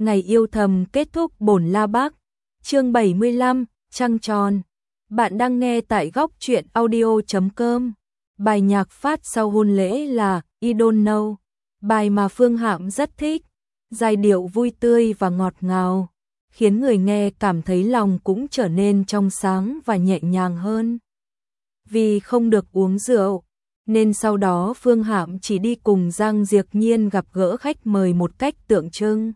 Ngày yêu thầm kết thúc bổn La Bác. Chương 75, trăng tròn. Bạn đang nghe tại góc truyện audio.com. Bài nhạc phát sau hôn lễ là I Don't Know, bài mà Phương Hạm rất thích. Giai điệu vui tươi và ngọt ngào, khiến người nghe cảm thấy lòng cũng trở nên trong sáng và nhẹ nhàng hơn. Vì không được uống rượu, nên sau đó Phương Hạm chỉ đi cùng Giang Diệc Nhiên gặp gỡ khách mời một cách tượng trưng.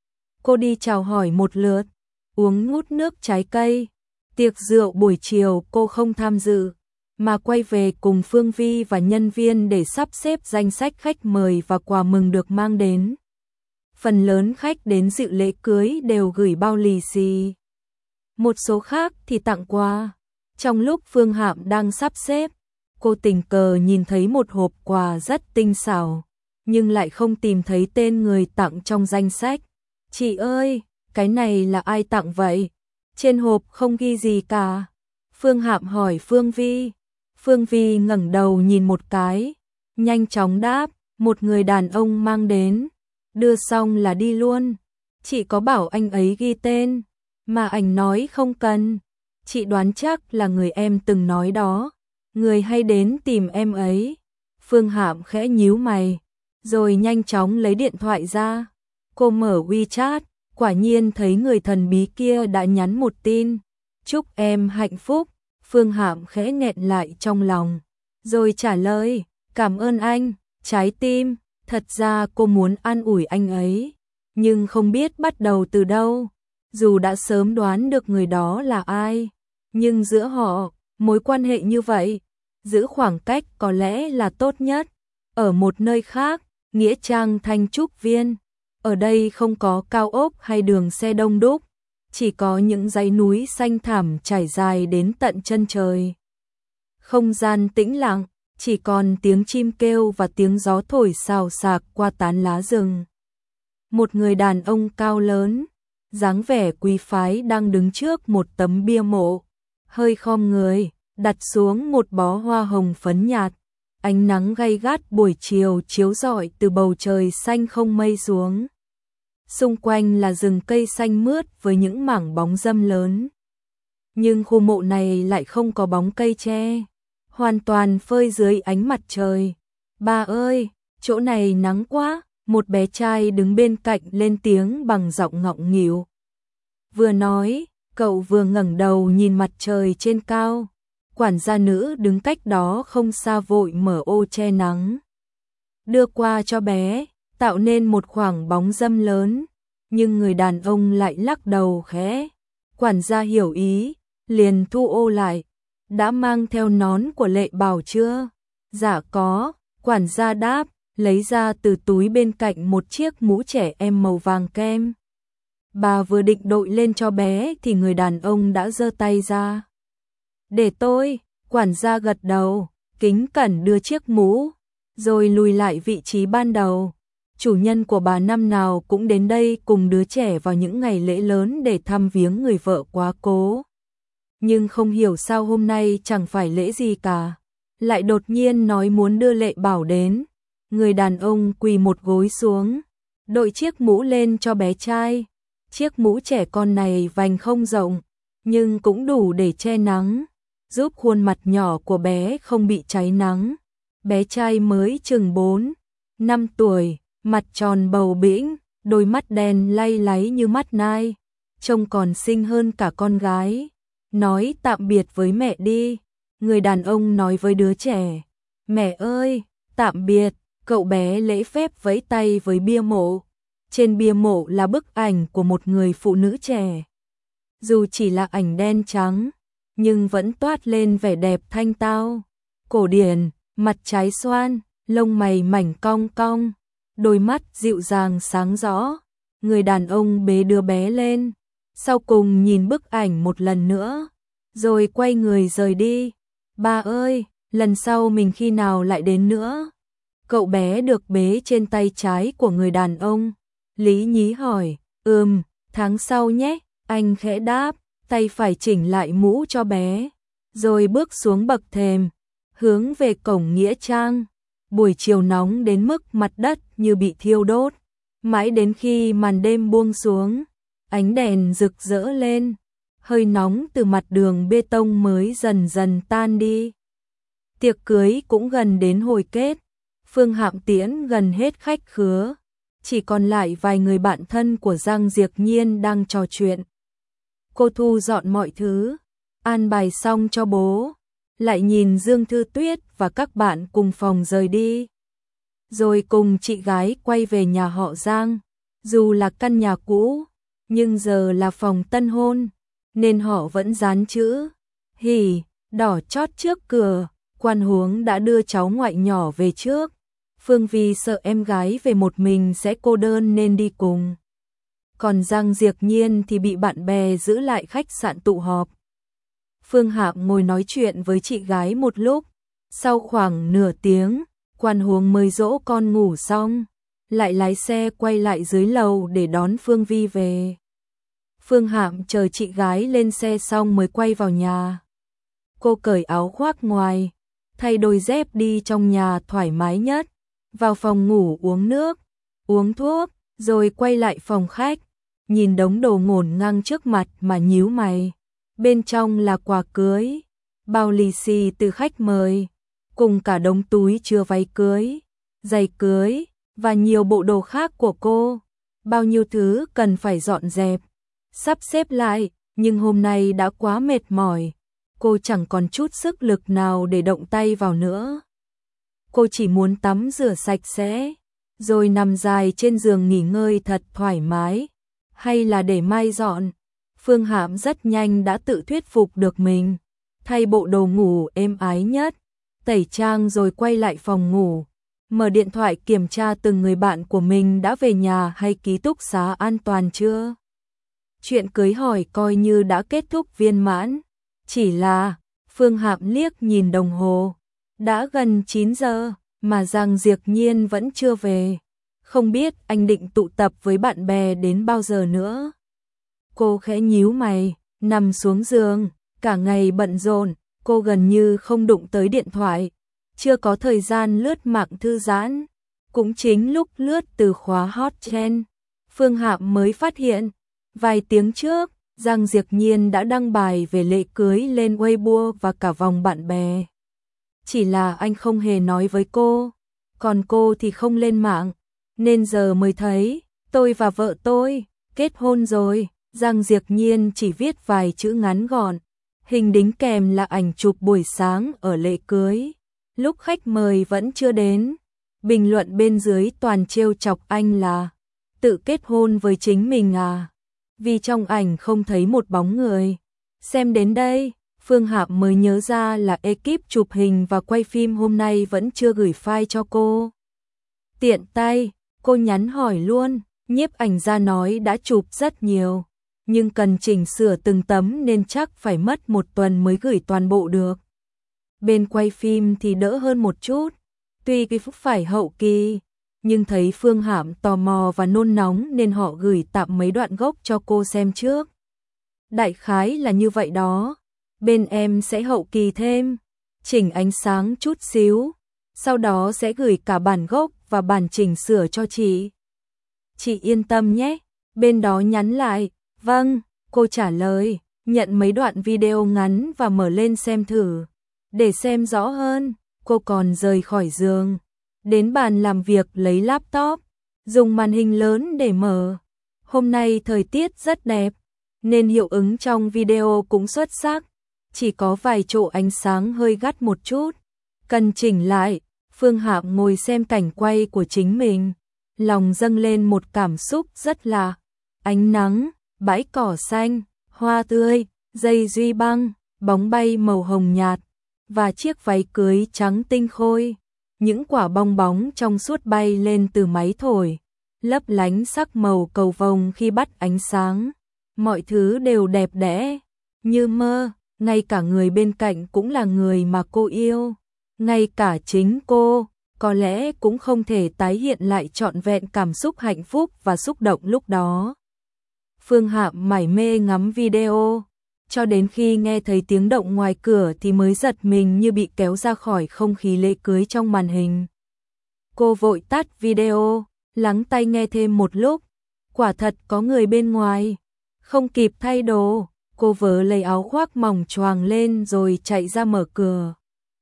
Cô đi chào hỏi một lượt, uống ngút nước trái cây. Tiệc rượu buổi chiều cô không tham dự, mà quay về cùng Phương Vi và nhân viên để sắp xếp danh sách khách mời và quà mừng được mang đến. Phần lớn khách đến dự lễ cưới đều gửi bao lì xì. Một số khác thì tặng quà. Trong lúc Phương Hạm đang sắp xếp, cô tình cờ nhìn thấy một hộp quà rất tinh xảo, nhưng lại không tìm thấy tên người tặng trong danh sách. Chị ơi, cái này là ai tặng vậy? Trên hộp không ghi gì cả. Phương Hạm hỏi Phương Vi. Phương Vi ngẩng đầu nhìn một cái, nhanh chóng đáp, một người đàn ông mang đến. Đưa xong là đi luôn. Chị có bảo anh ấy ghi tên, mà anh nói không cần. Chị đoán chắc là người em từng nói đó, người hay đến tìm em ấy. Phương Hạm khẽ nhíu mày, rồi nhanh chóng lấy điện thoại ra. Cô mở WeChat, quả nhiên thấy người thần bí kia đã nhắn một tin. Chúc em hạnh phúc. Phương Hạm khẽ nghẹn lại trong lòng, rồi trả lời, cảm ơn anh, trái tim. Thật ra cô muốn an ủi anh ấy, nhưng không biết bắt đầu từ đâu. Dù đã sớm đoán được người đó là ai, nhưng giữa họ, mối quan hệ như vậy, giữ khoảng cách có lẽ là tốt nhất. Ở một nơi khác, nghĩa trang Thanh Trúc Viên, ở đây không có cao ốc hay đường xe đông đúc, chỉ có những dãy núi xanh thẳm trải dài đến tận chân trời. Không gian tĩnh lặng, chỉ còn tiếng chim kêu và tiếng gió thổi xào xạc qua tán lá rừng. Một người đàn ông cao lớn, dáng vẻ quý phái đang đứng trước một tấm bia mộ, hơi khom người, đặt xuống một bó hoa hồng phấn nhạt. Ánh nắng gay gắt buổi chiều chiếu rọi từ bầu trời xanh không mây xuống. Xung quanh là rừng cây xanh mướt với những mảng bóng râm lớn. Nhưng khu mộ này lại không có bóng cây tre, hoàn toàn phơi dưới ánh mặt trời. Bà ơi, chỗ này nắng quá, một bé trai đứng bên cạnh lên tiếng bằng giọng ngọng nghịu. Vừa nói, cậu vừa ngẩng đầu nhìn mặt trời trên cao. Quản gia nữ đứng cách đó không xa vội mở ô che nắng, đưa qua cho bé, tạo nên một khoảng bóng râm lớn. Nhưng người đàn ông lại lắc đầu khẽ. Quản gia hiểu ý, liền thu ô lại. Đã mang theo nón của Lệ Bảo chưa? Dạ có, quản gia đáp, lấy ra từ túi bên cạnh một chiếc mũ trẻ em màu vàng kem. Bà vừa định đội lên cho bé thì người đàn ông đã giơ tay ra. Để tôi. Quản gia gật đầu, kính cẩn đưa chiếc mũ, rồi lùi lại vị trí ban đầu. Chủ nhân của bà năm nào cũng đến đây cùng đứa trẻ vào những ngày lễ lớn để thăm viếng người vợ quá cố. Nhưng không hiểu sao hôm nay chẳng phải lễ gì cả, lại đột nhiên nói muốn đưa Lệ Bảo đến. Người đàn ông quỳ một gối xuống, đội chiếc mũ lên cho bé trai. Chiếc mũ trẻ con này vành không rộng, nhưng cũng đủ để che nắng, giúp khuôn mặt nhỏ của bé không bị cháy nắng. Bé trai mới chừng 4-5 tuổi, mặt tròn bầu bĩnh, đôi mắt đen lay láy như mắt nai, trông còn xinh hơn cả con gái. Nói tạm biệt với mẹ đi, người đàn ông nói với đứa trẻ. Mẹ ơi, tạm biệt. Cậu bé lễ phép vẫy tay với bia mộ. Trên bia mộ là bức ảnh của một người phụ nữ trẻ. Dù chỉ là ảnh đen trắng, nhưng vẫn toát lên vẻ đẹp thanh tao, cổ điển, mặt trái xoan, lông mày mảnh cong cong, đôi mắt dịu dàng sáng rõ. Người đàn ông bế đứa bé lên, sau cùng nhìn bức ảnh một lần nữa, rồi quay người rời đi. Ba ơi, lần sau mình khi nào lại đến nữa? Cậu bé được bế trên tay trái của người đàn ông. Lý nhí hỏi, tháng sau nhé, anh khẽ đáp, tay phải chỉnh lại mũ cho bé, rồi bước xuống bậc thềm, hướng về cổng nghĩa trang. Buổi chiều nóng đến mức mặt đất như bị thiêu đốt. Mãi đến khi màn đêm buông xuống, ánh đèn rực rỡ lên, hơi nóng từ mặt đường bê tông mới dần dần tan đi. Tiệc cưới cũng gần đến hồi kết, Phương Hạm tiễn gần hết khách khứa, chỉ còn lại vài người bạn thân của Giang Diệc Nhiên đang trò chuyện. Cô thu dọn mọi thứ, an bài xong cho bố, lại nhìn Dương Thư Tuyết và các bạn cùng phòng rời đi. Rồi cùng chị gái quay về nhà họ Giang, dù là căn nhà cũ, nhưng giờ là phòng tân hôn, nên họ vẫn dán chữ hỉ đỏ chót trước cửa. Quan huống đã đưa cháu ngoại nhỏ về trước. Phương vì sợ em gái về một mình sẽ cô đơn nên đi cùng. Còn Giang Diệc Nhiên thì bị bạn bè giữ lại khách sạn tụ họp. Phương Hạm ngồi nói chuyện với chị gái một lúc. Sau khoảng nửa tiếng, Quan huống mới dỗ con ngủ xong, lại lái xe quay lại dưới lầu để đón Phương Vi về. Phương Hạm chờ chị gái lên xe xong mới quay vào nhà. Cô cởi áo khoác ngoài, thay đôi dép đi trong nhà thoải mái nhất, vào phòng ngủ uống nước, uống thuốc, rồi quay lại phòng khách, nhìn đống đồ ngổn ngang trước mặt mà nhíu mày. Bên trong là quà cưới, bao lì xì từ khách mời, cùng cả đống túi chứa váy cưới, giày cưới và nhiều bộ đồ khác của cô. Bao nhiêu thứ cần phải dọn dẹp, sắp xếp lại, nhưng hôm nay đã quá mệt mỏi. Cô chẳng còn chút sức lực nào để động tay vào nữa. Cô chỉ muốn tắm rửa sạch sẽ, rồi nằm dài trên giường nghỉ ngơi thật thoải mái. Hay là để mai dọn? Phương Hạm rất nhanh đã tự thuyết phục được mình. Thay bộ đồ ngủ êm ái nhất, tẩy trang rồi quay lại phòng ngủ. Mở điện thoại kiểm tra từng người bạn của mình đã về nhà hay ký túc xá an toàn chưa. Chuyện cưới hỏi coi như đã kết thúc viên mãn. Chỉ là, Phương Hạm liếc nhìn đồng hồ, đã gần 9 giờ, mà Giang Diệc Nhiên vẫn chưa về. Không biết anh định tụ tập với bạn bè đến bao giờ nữa. Cô khẽ nhíu mày, nằm xuống giường, cả ngày bận rộn, cô gần như không đụng tới điện thoại, chưa có thời gian lướt mạng thư giãn. Cũng chính lúc lướt từ khóa hot trend, Phương Hạm mới phát hiện, vài tiếng trước, Giang Diệc Nhiên đã đăng bài về lễ cưới lên Weibo và cả vòng bạn bè. Chỉ là anh không hề nói với cô, còn cô thì không lên mạng, nên giờ mới thấy, tôi và vợ tôi kết hôn rồi. Giang Diệc Nhiên chỉ viết vài chữ ngắn gọn, hình đính kèm là ảnh chụp buổi sáng ở lễ cưới, lúc khách mời vẫn chưa đến. Bình luận bên dưới toàn trêu chọc anh là, tự kết hôn với chính mình à? Vì trong ảnh không thấy một bóng người. Xem đến đây, Phương Hạm mới nhớ ra là ekip chụp hình và quay phim hôm nay vẫn chưa gửi file cho cô. Tiện tay, cô nhắn hỏi luôn, nhiếp ảnh gia nói đã chụp rất nhiều, nhưng cần chỉnh sửa từng tấm nên chắc phải mất 1 tuần mới gửi toàn bộ được. Bên quay phim thì đỡ hơn một chút, tuy cái phúc phải hậu kỳ, nhưng thấy Phương Hạm tò mò và nôn nóng nên họ gửi tạm mấy đoạn gốc cho cô xem trước. Đại khái là như vậy đó, bên em sẽ hậu kỳ thêm, chỉnh ánh sáng chút xíu, sau đó sẽ gửi cả bản gốc và bản chỉnh sửa cho chị. Chị yên tâm nhé, bên đó nhắn lại, vâng, cô trả lời, nhận mấy đoạn video ngắn và mở lên xem thử. Để xem rõ hơn, cô còn rời khỏi giường, đến bàn làm việc lấy laptop, dùng màn hình lớn để mở. Hôm nay thời tiết rất đẹp, nên hiệu ứng trong video cũng xuất sắc, chỉ có vài chỗ ánh sáng hơi gắt một chút, cần chỉnh lại. Phương Hạm ngồi xem cảnh quay của chính mình, lòng dâng lên một cảm xúc rất lạ. Ánh nắng, bãi cỏ xanh, hoa tươi, dây duy băng, bóng bay màu hồng nhạt, và chiếc váy cưới trắng tinh khôi. Những quả bong bóng trong suốt bay lên từ máy thổi, lấp lánh sắc màu cầu vồng khi bắt ánh sáng. Mọi thứ đều đẹp đẽ, như mơ, ngay cả người bên cạnh cũng là người mà cô yêu. Ngay cả chính cô, có lẽ cũng không thể tái hiện lại trọn vẹn cảm xúc hạnh phúc và xúc động lúc đó. Phương Hạm mải mê ngắm video, cho đến khi nghe thấy tiếng động ngoài cửa thì mới giật mình như bị kéo ra khỏi không khí lễ cưới trong màn hình. Cô vội tắt video, lắng tai nghe thêm một lúc. Quả thật có người bên ngoài. Không kịp thay đồ, cô vớ lấy áo khoác mỏng choàng lên rồi chạy ra mở cửa.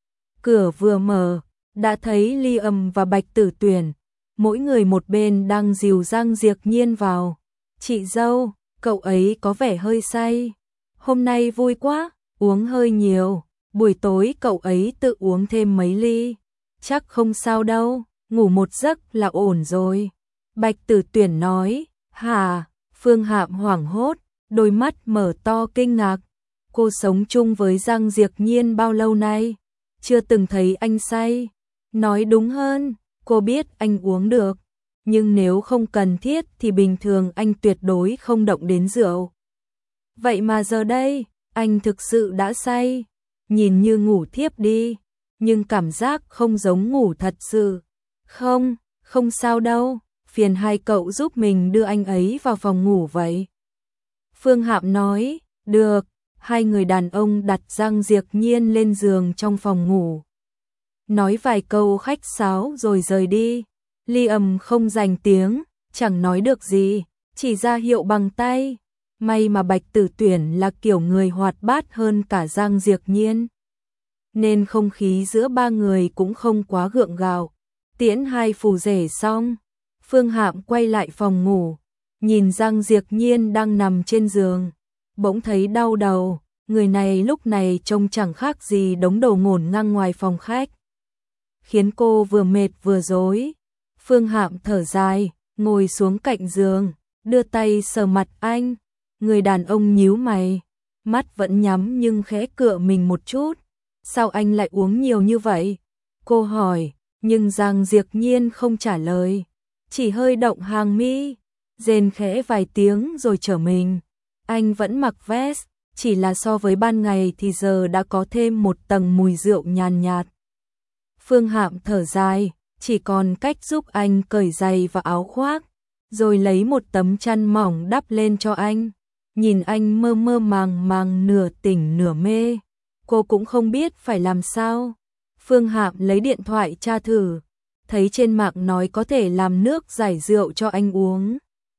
Cửa vừa mở, đã thấy Liam và Bạch Tử Tuyển, mỗi người một bên đang dìu Giang Diệp Nhiên vào. Chị dâu, cậu ấy có vẻ hơi say. Hôm nay vui quá, uống hơi nhiều. Buổi tối cậu ấy tự uống thêm mấy ly. Chắc không sao đâu, ngủ một giấc là ổn rồi. Bạch Tử Tuyển nói. Hả? Phương Hạm hoảng hốt, đôi mắt mở to kinh ngạc. Cô sống chung với Giang Diệp Nhiên bao lâu nay? Chưa từng thấy anh say. Nói đúng hơn, cô biết anh uống được. Nhưng nếu không cần thiết thì bình thường anh tuyệt đối không động đến rượu. Vậy mà giờ đây, anh thực sự đã say. Nhìn như ngủ thiếp đi, nhưng cảm giác không giống ngủ thật sự. Không, không sao đâu, phiền hai cậu giúp mình đưa anh ấy vào phòng ngủ vậy. Phương Hạm nói, được. Hai người đàn ông đặt Giang Diệp Nhiên lên giường trong phòng ngủ. Nói vài câu khách sáo rồi rời đi. Liam không dành tiếng, chẳng nói được gì, chỉ ra hiệu bằng tay. May mà Bạch Tử Tuyển là kiểu người hoạt bát hơn cả Giang Diệp Nhiên, nên không khí giữa ba người cũng không quá gượng gạo. Tiễn hai phù rể xong, Phương Hạm quay lại phòng ngủ, nhìn Giang Diệp Nhiên đang nằm trên giường, bỗng thấy đau đầu. Người này lúc này trông chẳng khác gì đống đồ ngổn ngang ngoài phòng khách, khiến cô vừa mệt vừa rối. Phương Hạm thở dài, ngồi xuống cạnh giường, đưa tay sờ mặt anh. Người đàn ông nhíu mày, mắt vẫn nhắm nhưng khẽ cựa mình một chút. Sao anh lại uống nhiều như vậy? Cô hỏi, nhưng Giang Diệp Nhiên không trả lời, chỉ hơi động hàng mi, rên khẽ vài tiếng rồi trở mình. Anh vẫn mặc vest, chỉ là so với ban ngày thì giờ đã có thêm một tầng mùi rượu nhàn nhạt. Phương Hạm thở dài, chỉ còn cách giúp anh cởi giày và áo khoác, rồi lấy một tấm chăn mỏng đắp lên cho anh. Nhìn anh mơ mơ màng màng nửa tỉnh nửa mê, cô cũng không biết phải làm sao. Phương Hạm lấy điện thoại tra thử, thấy trên mạng nói có thể làm nước giải rượu cho anh uống.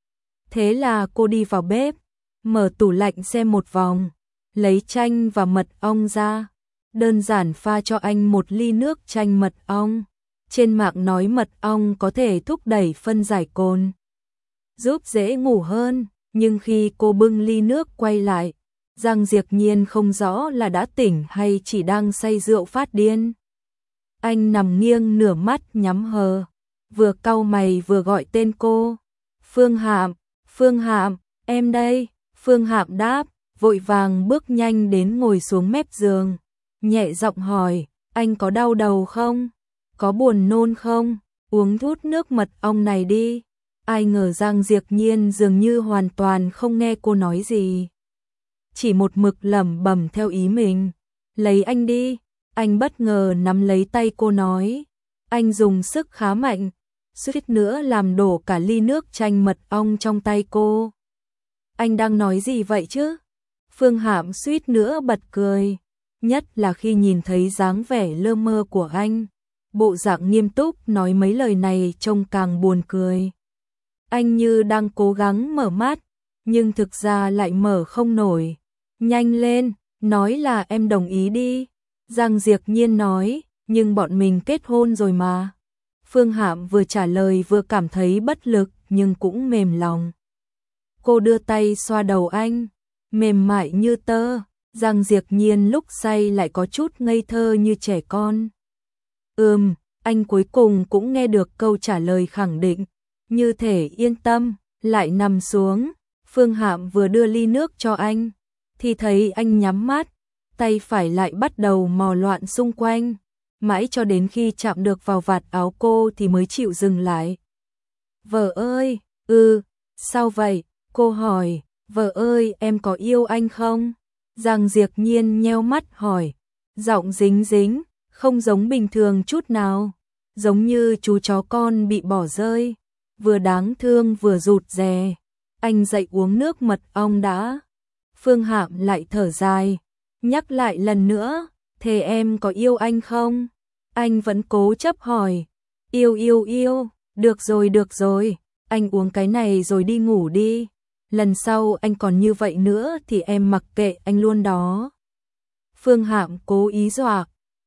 Thế là cô đi vào bếp, mở tủ lạnh xem một vòng, lấy chanh và mật ong ra, đơn giản pha cho anh một ly nước chanh mật ong. Trên mạng nói mật ong có thể thúc đẩy phân giải cồn, giúp dễ ngủ hơn, nhưng khi cô bưng ly nước quay lại, Giang Diệp Nhiên không rõ là đã tỉnh hay chỉ đang say rượu phát điên. Anh nằm nghiêng nửa mắt nhắm hờ, vừa cau mày vừa gọi tên cô. Phương Hạm, Phương Hạm, em đây. Phương Hạm đáp, vội vàng bước nhanh đến ngồi xuống mép giường, nhẹ giọng hỏi, anh có đau đầu không? Có buồn nôn không? Uống thút nước mật ong này đi. Ai ngờ Giang Diệp Nhiên dường như hoàn toàn không nghe cô nói gì, chỉ một mực lẩm bẩm theo ý mình. Lấy anh đi. Anh bất ngờ nắm lấy tay cô nói. Anh dùng sức khá mạnh, suýt nữa làm đổ cả ly nước chanh mật ong trong tay cô. Anh đang nói gì vậy chứ? Phương Hạm suýt nữa bật cười, nhất là khi nhìn thấy dáng vẻ lơ mơ của anh. Bộ dạng nghiêm túc nói mấy lời này trông càng buồn cười. Anh như đang cố gắng mở mắt, nhưng thực ra lại mở không nổi. Nhanh lên, nói là em đồng ý đi. Giang Diệp Nhiên nói, nhưng bọn mình kết hôn rồi mà. Phương Hạm vừa trả lời vừa cảm thấy bất lực nhưng cũng mềm lòng. Cô đưa tay xoa đầu anh, mềm mại như tơ. Giang Diệp Nhiên lúc say lại có chút ngây thơ như trẻ con. Anh cuối cùng cũng nghe được câu trả lời khẳng định, như thể yên tâm, lại nằm xuống. Phương Hạm vừa đưa ly nước cho anh, thì thấy anh nhắm mắt, tay phải lại bắt đầu mò loạn xung quanh, mãi cho đến khi chạm được vào vạt áo cô thì mới chịu dừng lại. Vợ ơi, sao vậy? Cô hỏi, vợ ơi em có yêu anh không? Giang Diệp Nhiên nheo mắt hỏi, giọng dính dính, không giống bình thường chút nào, giống như chú chó con bị bỏ rơi, vừa đáng thương vừa rụt rè. Anh dậy uống nước mật ong đã. Phương Hạm lại thở dài, nhắc lại lần nữa, thế em có yêu anh không? Anh vẫn cố chấp hỏi, yêu. Được rồi, anh uống cái này rồi đi ngủ đi. Lần sau anh còn như vậy nữa thì em mặc kệ anh luôn đó. Phương Hạm cố ý dọa.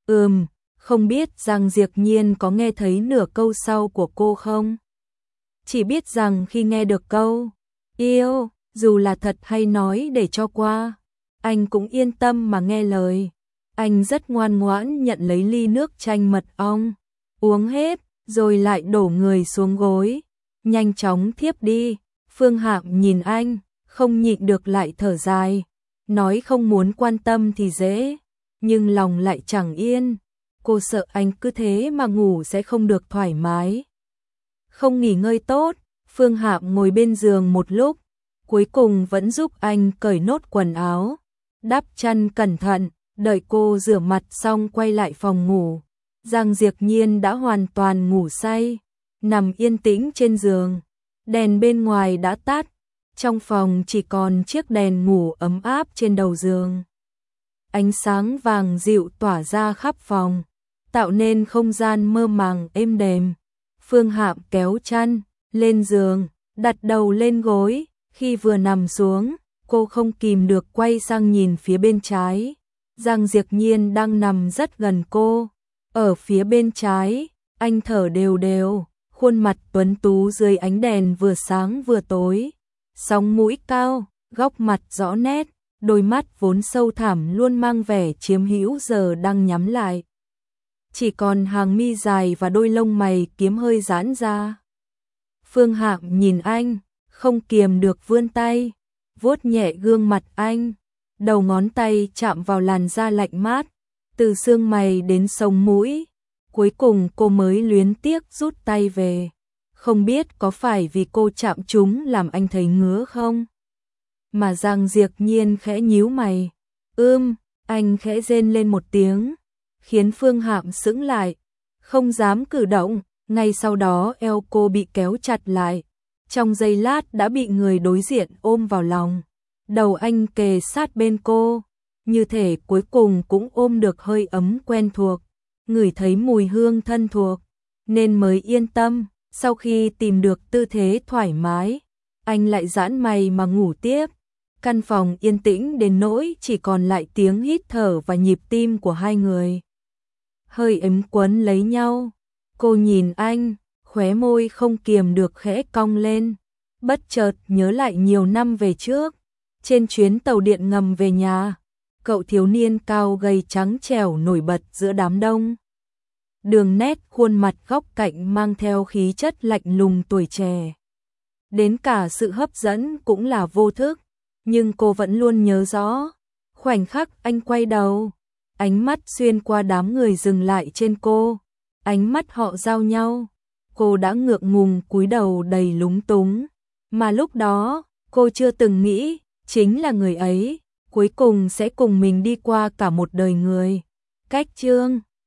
Không biết rằng Diệp Nhiên có nghe thấy nửa câu sau của cô không? Chỉ biết rằng khi nghe được câu yêu, dù là thật hay nói để cho qua, anh cũng yên tâm mà nghe lời. Anh rất ngoan ngoãn nhận lấy ly nước chanh mật ong, uống hết, rồi lại đổ người xuống gối, nhanh chóng thiếp đi. Phương Hạm nhìn anh, không nhịn được lại thở dài, nói không muốn quan tâm thì dễ, nhưng lòng lại chẳng yên. Cô sợ anh cứ thế mà ngủ sẽ không được thoải mái, không nghỉ ngơi tốt. Phương Hạm ngồi bên giường một lúc, cuối cùng vẫn giúp anh cởi nốt quần áo, đắp chăn cẩn thận, đợi cô rửa mặt xong quay lại phòng ngủ. Giang Diệp Nhiên đã hoàn toàn ngủ say, nằm yên tĩnh trên giường, đèn bên ngoài đã tắt, trong phòng chỉ còn chiếc đèn ngủ ấm áp trên đầu giường. Ánh sáng vàng dịu tỏa ra khắp phòng, tạo nên không gian mơ màng êm đềm. Phương Hạm kéo chăn lên giường, đặt đầu lên gối, khi vừa nằm xuống, cô không kìm được quay sang nhìn phía bên trái. Giang Diệp Nhiên đang nằm rất gần cô. Ở phía bên trái, anh thở đều đều, khuôn mặt tuấn tú dưới ánh đèn vừa sáng vừa tối. Sóng mũi cao, góc mặt rõ nét, đôi mắt vốn sâu thẳm luôn mang vẻ chiếm hữu giờ đang nhắm lại. Chỉ còn hàng mi dài và đôi lông mày kiếm hơi giãn ra. Phương Hạm nhìn anh, không kiềm được vươn tay, vuốt nhẹ gương mặt anh, đầu ngón tay chạm vào làn da lạnh mát, từ xương mày đến sống mũi. Cuối cùng cô mới luyến tiếc rút tay về. Không biết có phải vì cô chạm chúng làm anh thấy ngứa không? Mà Giang Diệp Nhiên khẽ nhíu mày. Anh khẽ rên lên một tiếng, khiến Phương Hạm sững lại, không dám cử động. Ngay sau đó eo cô bị kéo chặt lại, trong giây lát đã bị người đối diện ôm vào lòng. Đầu anh kề sát bên cô, như thể cuối cùng cũng ôm được hơi ấm quen thuộc, ngửi thấy mùi hương thân thuộc, nên mới yên tâm. Sau khi tìm được tư thế thoải mái, anh lại giãn mày mà ngủ tiếp. Căn phòng yên tĩnh đến nỗi chỉ còn lại tiếng hít thở và nhịp tim của hai người. Hơi ấm quấn lấy nhau. Cô nhìn anh, khóe môi không kiềm được khẽ cong lên, bất chợt nhớ lại nhiều năm về trước, trên chuyến tàu điện ngầm về nhà, cậu thiếu niên cao gầy trắng trẻo nổi bật giữa đám đông. Đường nét khuôn mặt góc cạnh mang theo khí chất lạnh lùng tuổi trẻ. Đến cả sự hấp dẫn cũng là vô thức, nhưng cô vẫn luôn nhớ rõ. Khoảnh khắc anh quay đầu, ánh mắt xuyên qua đám người dừng lại trên cô. Ánh mắt họ giao nhau, cô đã ngượng ngùng cúi đầu đầy lúng túng. Mà lúc đó, cô chưa từng nghĩ, chính là người ấy, cuối cùng sẽ cùng mình đi qua cả một đời người. Cách chương